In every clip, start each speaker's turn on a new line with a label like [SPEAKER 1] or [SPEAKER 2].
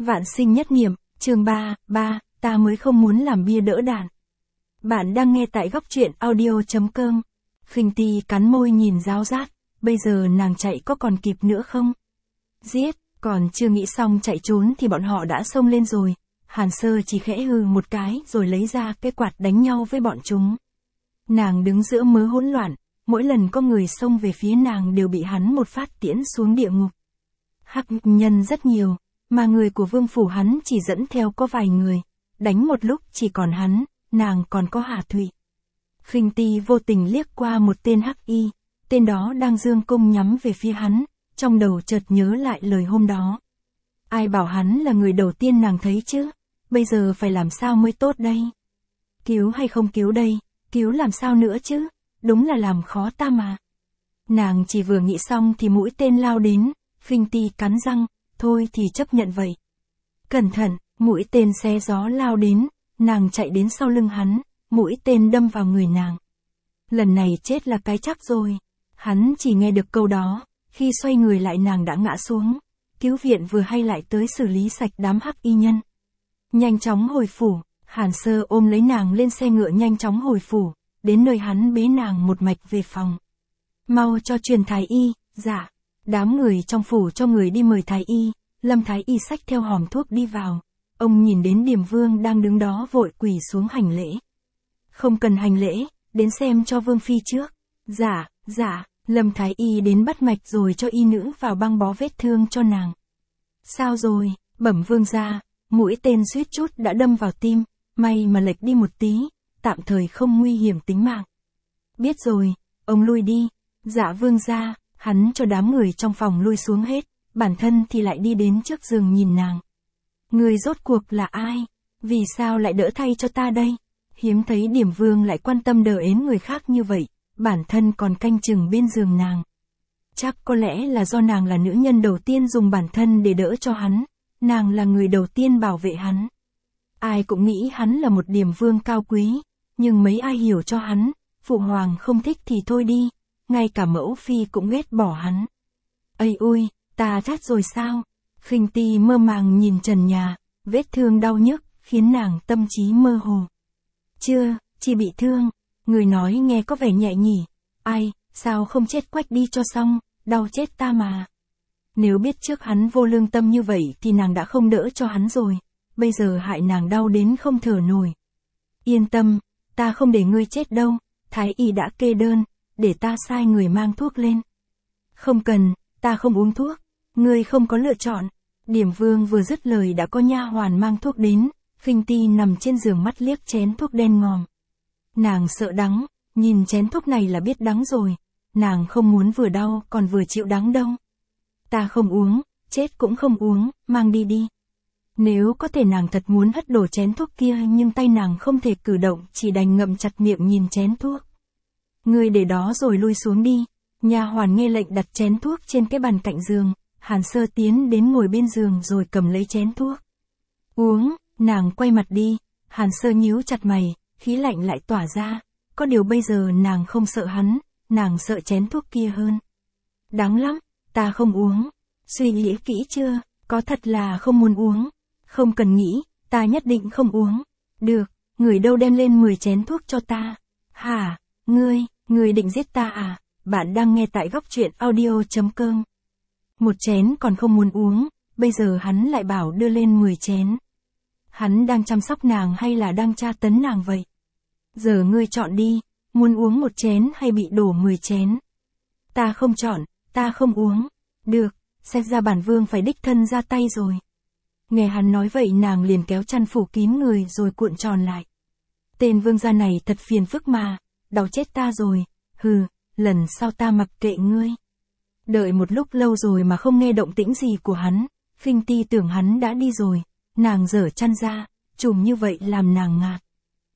[SPEAKER 1] Vạn sinh nhất niệm, chương 3, ta mới không muốn làm bia đỡ đạn. Bạn đang nghe tại góc truyện audio.com. Khinh Ti cắn môi nhìn Giáo Giác, bây giờ nàng chạy có còn kịp nữa không? Giết, còn chưa nghĩ xong chạy trốn thì bọn họ đã xông lên rồi. Hàn Sơ chỉ khẽ hừ một cái rồi lấy ra cái quạt đánh nhau với bọn chúng. Nàng đứng giữa mớ hỗn loạn, mỗi lần có người xông về phía nàng đều bị hắn một phát tiễn xuống địa ngục. Hắc nhân rất nhiều, mà người của vương phủ hắn chỉ dẫn theo có vài người, đánh một lúc chỉ còn hắn, nàng còn có Hà Thụy. Khinh Ti vô tình liếc qua một tên hắc y, tên đó đang dương cung nhắm về phía hắn, trong đầu chợt nhớ lại lời hôm đó. Ai bảo hắn là người đầu tiên nàng thấy chứ, bây giờ phải làm sao mới tốt đây? Cứu hay không cứu đây, cứu làm sao nữa chứ, đúng là làm khó ta mà. Nàng chỉ vừa nghĩ xong thì mũi tên lao đến, Khinh Ti cắn răng, thôi thì chấp nhận vậy. Cẩn thận, mũi tên xé gió lao đến, nàng chạy đến sau lưng hắn, mũi tên đâm vào người nàng. Lần này chết là cái chắc rồi. Hắn chỉ nghe được câu đó, khi xoay người lại nàng đã ngã xuống. Cứu viện vừa hay lại tới xử lý sạch đám hắc y nhân. Nhanh chóng hồi phủ, Hàn Sơ ôm lấy nàng lên xe ngựa nhanh chóng hồi phủ, đến nơi hắn bế nàng một mạch về phòng. Mau cho truyền thái y, dạ. Đám người trong phủ cho người đi mời thái y, Lâm thái y xách theo hòm thuốc đi vào. Ông nhìn đến Điềm Vương đang đứng đó vội quỳ xuống hành lễ. Không cần hành lễ, đến xem cho Vương phi trước. Dạ, Lâm thái y đến bắt mạch rồi cho y nữ vào băng bó vết thương cho nàng. Sao rồi, bẩm Vương gia, mũi tên suýt chút đã đâm vào tim, may mà lệch đi một tí, tạm thời không nguy hiểm tính mạng. Biết rồi, ông lui đi. Dạ Vương gia. Hắn cho đám người trong phòng lui xuống hết, bản thân thì lại đi đến trước giường nhìn nàng. Người rốt cuộc là ai? Vì sao lại đỡ thay cho ta đây? Hiếm thấy Điềm Vương lại quan tâm đờ ến người khác như vậy, bản thân còn canh chừng bên giường nàng. Chắc có lẽ là do nàng là nữ nhân đầu tiên dùng bản thân để đỡ cho hắn, nàng là người đầu tiên bảo vệ hắn. Ai cũng nghĩ hắn là một Điềm Vương cao quý, nhưng mấy ai hiểu cho hắn, phụ hoàng không thích thì thôi đi. Ngay cả mẫu phi cũng ghét bỏ hắn. Ây ôi, ta rát rồi sao? Khinh Ti mơ màng nhìn trần nhà, vết thương đau nhức, khiến nàng tâm trí mơ hồ. Chưa, chỉ bị thương, người nói nghe có vẻ nhẹ nhỉ. Ai, sao không chết quách đi cho xong, đau chết ta mà. Nếu biết trước hắn vô lương tâm như vậy thì nàng đã không đỡ cho hắn rồi, bây giờ hại nàng đau đến không thở nổi. Yên tâm, ta không để ngươi chết đâu, thái y đã kê đơn. Để ta sai người mang thuốc lên. Không cần, ta không uống thuốc, ngươi không có lựa chọn. Điềm Vương vừa dứt lời đã có nha hoàn mang thuốc đến, Khinh Ti nằm trên giường mắt liếc chén thuốc đen ngòm. Nàng sợ đắng, nhìn chén thuốc này là biết đắng rồi, nàng không muốn vừa đau còn vừa chịu đắng đâu. Ta không uống, chết cũng không uống, mang đi đi. Nếu có thể nàng thật muốn hất đổ chén thuốc kia nhưng tay nàng không thể cử động, chỉ đành ngậm chặt miệng nhìn chén thuốc. Ngươi để đó rồi lui xuống đi. Nha hoàn nghe lệnh đặt chén thuốc trên cái bàn cạnh giường, Hàn Sơ tiến đến ngồi bên giường rồi cầm lấy chén thuốc. Uống, nàng quay mặt đi, Hàn Sơ nhíu chặt mày, khí lạnh lại tỏa ra, có điều bây giờ nàng không sợ hắn, nàng sợ chén thuốc kia hơn. Đắng lắm, ta không uống. Suy nghĩ kỹ chưa, có thật là không muốn uống. Không cần nghĩ, ta nhất định không uống. Được, người đâu đem lên 10 chén thuốc cho ta. Hả, ngươi định giết ta à? Bạn đang nghe tại góc truyện audio.com. Một chén còn không muốn uống, bây giờ hắn lại bảo đưa lên 10 chén. Hắn đang chăm sóc nàng hay là đang tra tấn nàng vậy? Giờ ngươi chọn đi, muốn uống một chén hay bị đổ 10 chén? Ta không chọn, ta không uống. Được, xem ra bản vương phải đích thân ra tay rồi. Nghe hắn nói vậy nàng liền kéo chăn phủ kín người rồi cuộn tròn lại. Tên vương gia này thật phiền phức mà. Đau chết ta rồi, hừ, lần sau ta mặc kệ ngươi. Đợi một lúc lâu rồi mà không nghe động tĩnh gì của hắn, Khinh Ti tưởng hắn đã đi rồi, nàng giở chăn ra, trùm như vậy làm nàng ngạt.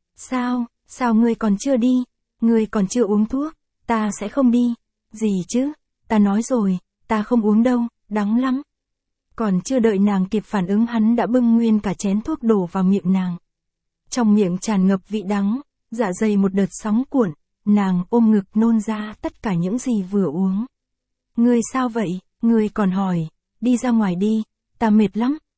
[SPEAKER 1] Sao ngươi còn chưa đi, ngươi còn chưa uống thuốc, ta sẽ không đi. Gì chứ, ta nói rồi, ta không uống đâu, đắng lắm. Còn chưa đợi nàng kịp phản ứng hắn đã bưng nguyên cả chén thuốc đổ vào miệng nàng. Trong miệng tràn ngập vị đắng. Dạ dày một đợt sóng cuộn, nàng ôm ngực nôn ra tất cả những gì vừa uống. Ngươi sao vậy, ngươi còn hỏi, đi ra ngoài đi, ta mệt lắm,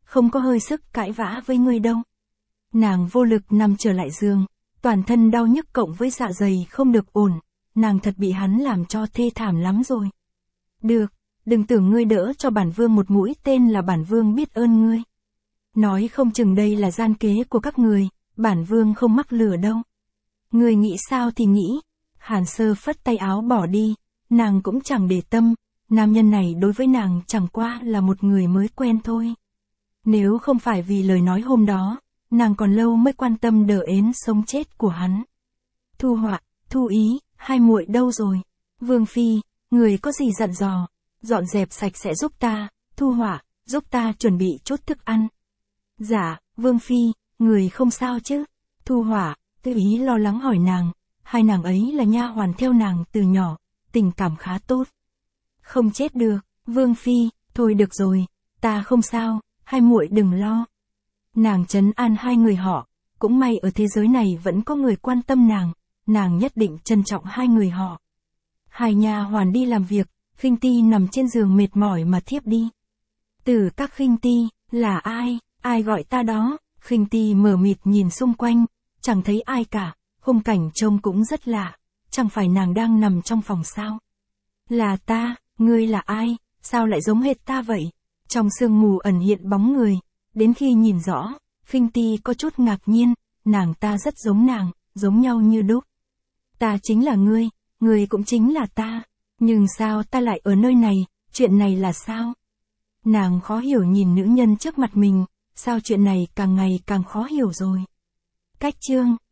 [SPEAKER 1] không có hơi sức cãi vã với ngươi đâu. Nàng vô lực nằm trở lại giường, toàn thân đau nhức cộng với dạ dày không được ổn, nàng thật bị hắn làm cho thê thảm lắm rồi. Được, đừng tưởng ngươi đỡ cho bản vương một mũi tên là bản vương biết ơn ngươi. Nói không chừng đây là gian kế của các người, bản vương không mắc lừa đâu. Ngươi nghĩ sao thì nghĩ. Hàn Sơ phất tay áo bỏ đi, nàng cũng chẳng để tâm, nam nhân này đối với nàng chẳng qua là một người mới quen thôi. Nếu không phải vì lời nói hôm đó, nàng còn lâu mới quan tâm đờ ến sống chết của hắn. Thu Họa, Thu Ý, hai muội đâu rồi? Vương phi, người có gì dặn dò? Dọn dẹp sạch sẽ giúp ta. Thu Họa, giúp ta chuẩn bị chút thức ăn. Dạ, Vương phi, người không sao chứ? Thu Họa, Tư Ý lo lắng hỏi nàng, hai nàng ấy là nha hoàn theo nàng từ nhỏ, tình cảm khá tốt. Không chết được, Vương phi, thôi được rồi, ta không sao, hai muội đừng lo. Nàng trấn an hai người họ, cũng may ở thế giới này vẫn có người quan tâm nàng nhất định trân trọng hai người họ. Hai nha hoàn đi làm việc, Khinh Ti nằm trên giường mệt mỏi mà thiếp đi. Từ các Khinh Ti, là ai, ai gọi ta đó? Khinh Ti mờ mịt nhìn xung quanh, chẳng thấy ai cả, khung cảnh trông cũng rất lạ, chẳng phải nàng đang nằm trong phòng sao? Là ta, ngươi là ai, sao lại giống hệt ta vậy? Trong sương mù ẩn hiện bóng người, đến khi nhìn rõ, Khinh Ti có chút ngạc nhiên, nàng ta rất giống nàng, giống nhau như đúc. Ta chính là ngươi cũng chính là ta, nhưng sao ta lại ở nơi này, chuyện này là sao? Nàng khó hiểu nhìn nữ nhân trước mặt mình, sao chuyện này càng ngày càng khó hiểu rồi. Cách chương